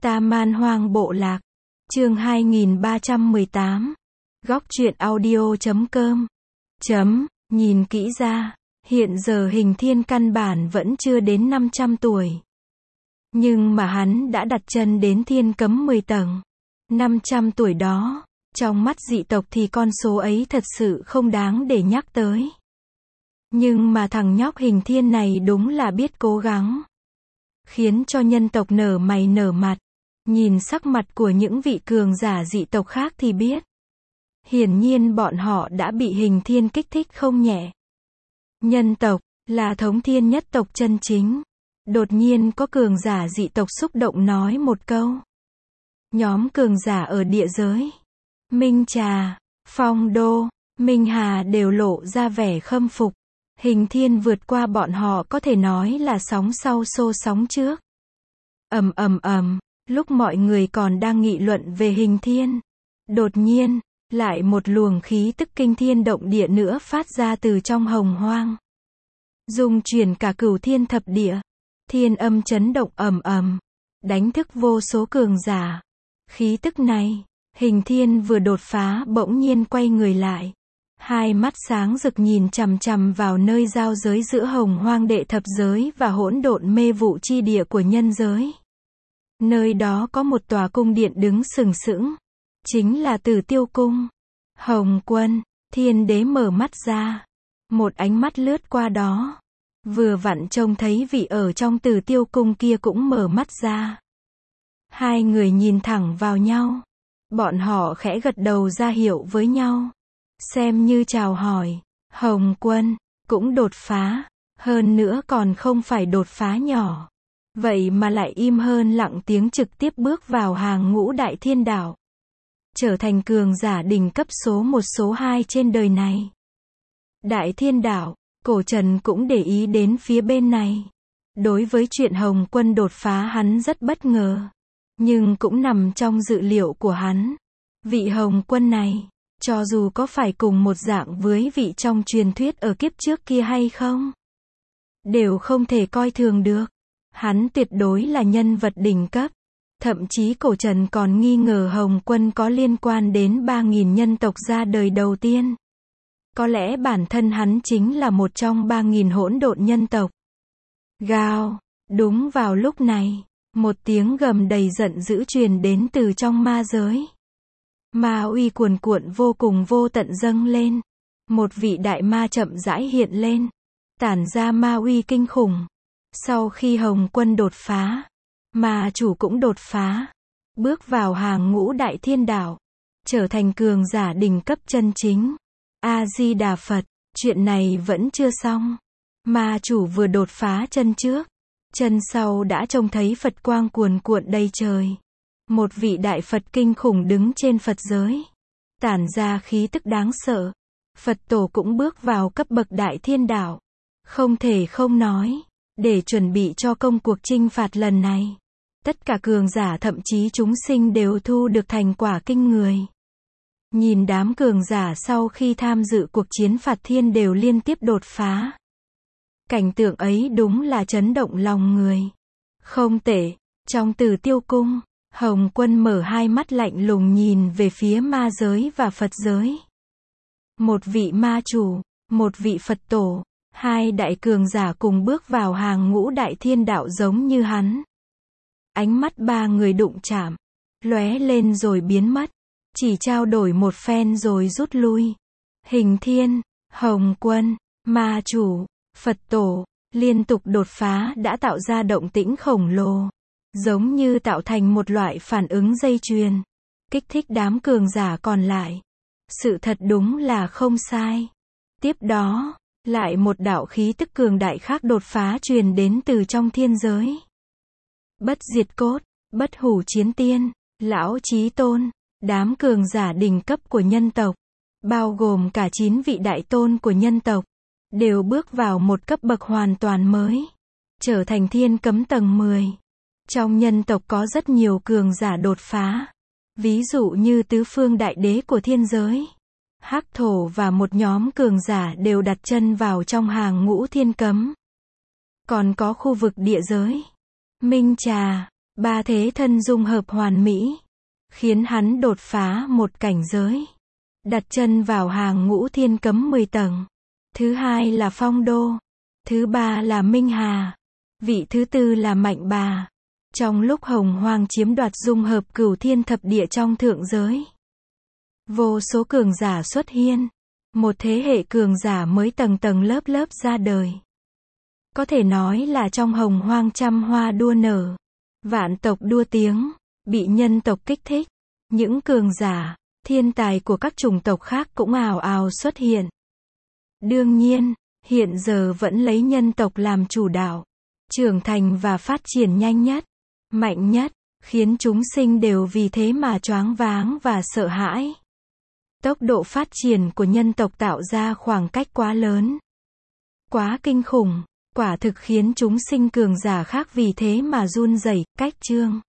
Ta Man Hoang Bộ Lạc. Chương 2318. Góc truyện audio.com. Nhìn kỹ ra, hiện giờ Hình Thiên căn bản vẫn chưa đến 500 tuổi. Nhưng mà hắn đã đặt chân đến thiên cấm 10 tầng. 500 tuổi đó, trong mắt dị tộc thì con số ấy thật sự không đáng để nhắc tới. Nhưng mà thằng nhóc Hình Thiên này đúng là biết cố gắng. Khiến cho nhân tộc nở mày nở mặt. Nhìn sắc mặt của những vị cường giả dị tộc khác thì biết. Hiển nhiên bọn họ đã bị Hình Thiên kích thích không nhẹ. Nhân tộc, là thống thiên nhất tộc chân chính. Đột nhiên có cường giả dị tộc xúc động nói một câu. Nhóm cường giả ở địa giới, Minh Trà, Phong Đô, Minh Hà đều lộ ra vẻ khâm phục. Hình Thiên vượt qua bọn họ có thể nói là sóng sau xô sóng trước. Lúc mọi người còn đang nghị luận về Hình Thiên, đột nhiên, lại một luồng khí tức kinh thiên động địa nữa phát ra từ trong hồng hoang. Dung chuyển cả cửu thiên thập địa, thiên âm chấn động đánh thức vô số cường giả. Khí tức này, Hình Thiên vừa đột phá bỗng nhiên quay người lại. Hai mắt sáng rực nhìn chằm chằm vào nơi giao giới giữa hồng hoang đệ thập giới và hỗn độn mê vụ chi địa của nhân giới. Nơi đó có một tòa cung điện đứng sừng sững. Chính là Tử Tiêu Cung. Hồng Quân, Thiên Đế mở mắt ra. Một ánh mắt lướt qua đó. Vừa vặn trông thấy vị ở trong Tử Tiêu Cung kia cũng mở mắt ra. Hai người nhìn thẳng vào nhau. Bọn họ khẽ gật đầu ra hiệu với nhau. Xem như chào hỏi. Hồng Quân, cũng đột phá. Hơn nữa còn không phải đột phá nhỏ. Vậy mà lại im hơn lặng tiếng trực tiếp bước vào hàng ngũ Đại Thiên Đạo. Trở thành cường giả đỉnh cấp số 1 số 2 trên đời này. Đại Thiên Đạo, Cổ Trần cũng để ý đến phía bên này. Đối với chuyện Hồng Quân đột phá hắn rất bất ngờ. Nhưng cũng nằm trong dự liệu của hắn. Vị Hồng Quân này, cho dù có phải cùng một dạng với vị trong truyền thuyết ở kiếp trước kia hay không, đều không thể coi thường được. Hắn tuyệt đối là nhân vật đỉnh cấp. Thậm chí Cổ Trần còn nghi ngờ Hồng Quân có liên quan đến 3.000 nhân tộc ra đời đầu tiên. Có lẽ bản thân hắn chính là một trong 3.000 hỗn độn nhân tộc. Gào, đúng vào lúc này, một tiếng gầm đầy giận dữ truyền đến từ trong ma giới. Ma uy cuồn cuộn vô cùng vô tận dâng lên. Một vị đại ma chậm rãi hiện lên, tản ra ma uy kinh khủng. Sau khi Hồng Quân đột phá, ma chủ cũng đột phá, bước vào hàng ngũ Đại Thiên Đạo, trở thành cường giả đỉnh cấp chân chính. A-di-đà Phật, chuyện này vẫn chưa xong. Ma chủ vừa đột phá chân trước, chân sau đã trông thấy Phật quang cuồn cuộn đầy trời. Một vị đại Phật kinh khủng đứng trên Phật giới, tản ra khí tức đáng sợ. Phật tổ cũng bước vào cấp bậc Đại Thiên Đạo. Không thể không nói, để chuẩn bị cho công cuộc chinh phạt lần này, tất cả cường giả thậm chí chúng sinh đều thu được thành quả kinh người. Nhìn đám cường giả sau khi tham dự cuộc chiến phạt thiên đều liên tiếp đột phá. Cảnh tượng ấy đúng là chấn động lòng người. Không tệ, trong Tử Tiêu Cung, Hồng Quân mở hai mắt lạnh lùng nhìn về phía ma giới và Phật giới. Một vị ma chủ, một vị Phật tổ, hai đại cường giả cùng bước vào hàng ngũ Đại Thiên Đạo giống như hắn. Ánh mắt ba người đụng chạm, lóe lên rồi biến mất. Chỉ trao đổi một phen rồi rút lui. Hình Thiên, Hồng Quân, ma chủ, Phật tổ, liên tục đột phá đã tạo ra động tĩnh khổng lồ. Giống như tạo thành một loại phản ứng dây chuyền. Kích thích đám cường giả còn lại. Sự thật đúng là không sai. Tiếp đó, lại một đạo khí tức cường đại khác đột phá truyền đến từ trong thiên giới. Bất diệt cốt, bất hủ chiến tiên, lão chí tôn, đám cường giả đỉnh cấp của nhân tộc, bao gồm cả 9 vị đại tôn của nhân tộc, đều bước vào một cấp bậc hoàn toàn mới, trở thành thiên cấm tầng 10. Trong nhân tộc có rất nhiều cường giả đột phá, ví dụ như tứ phương đại đế của thiên giới, Hắc Thổ và một nhóm cường giả đều đặt chân vào trong hàng ngũ thiên cấm. Còn có khu vực địa giới, Minh Trà, Ba thế thân dung hợp hoàn mỹ, khiến hắn đột phá một cảnh giới, đặt chân vào hàng ngũ thiên cấm 10 tầng. Thứ hai là Phong Đô, thứ ba là Minh Hà, vị thứ tư là Mạnh Bà. Trong lúc Hồng Hoang chiếm đoạt dung hợp cửu thiên thập địa trong thượng giới, vô số cường giả xuất hiện, một thế hệ cường giả mới tầng tầng lớp lớp ra đời. Có thể nói là trong Hồng Hoang trăm hoa đua nở, vạn tộc đua tiếng, bị nhân tộc kích thích. Những cường giả, thiên tài của các chủng tộc khác cũng ào ào xuất hiện. Đương nhiên, hiện giờ vẫn lấy nhân tộc làm chủ đạo, trưởng thành và phát triển nhanh nhất, mạnh nhất, khiến chúng sinh đều vì thế mà choáng váng và sợ hãi. Tốc độ phát triển của nhân tộc tạo ra khoảng cách quá lớn, quá kinh khủng, quả thực khiến chúng sinh cường giả khác vì thế mà run rẩy, cách chương.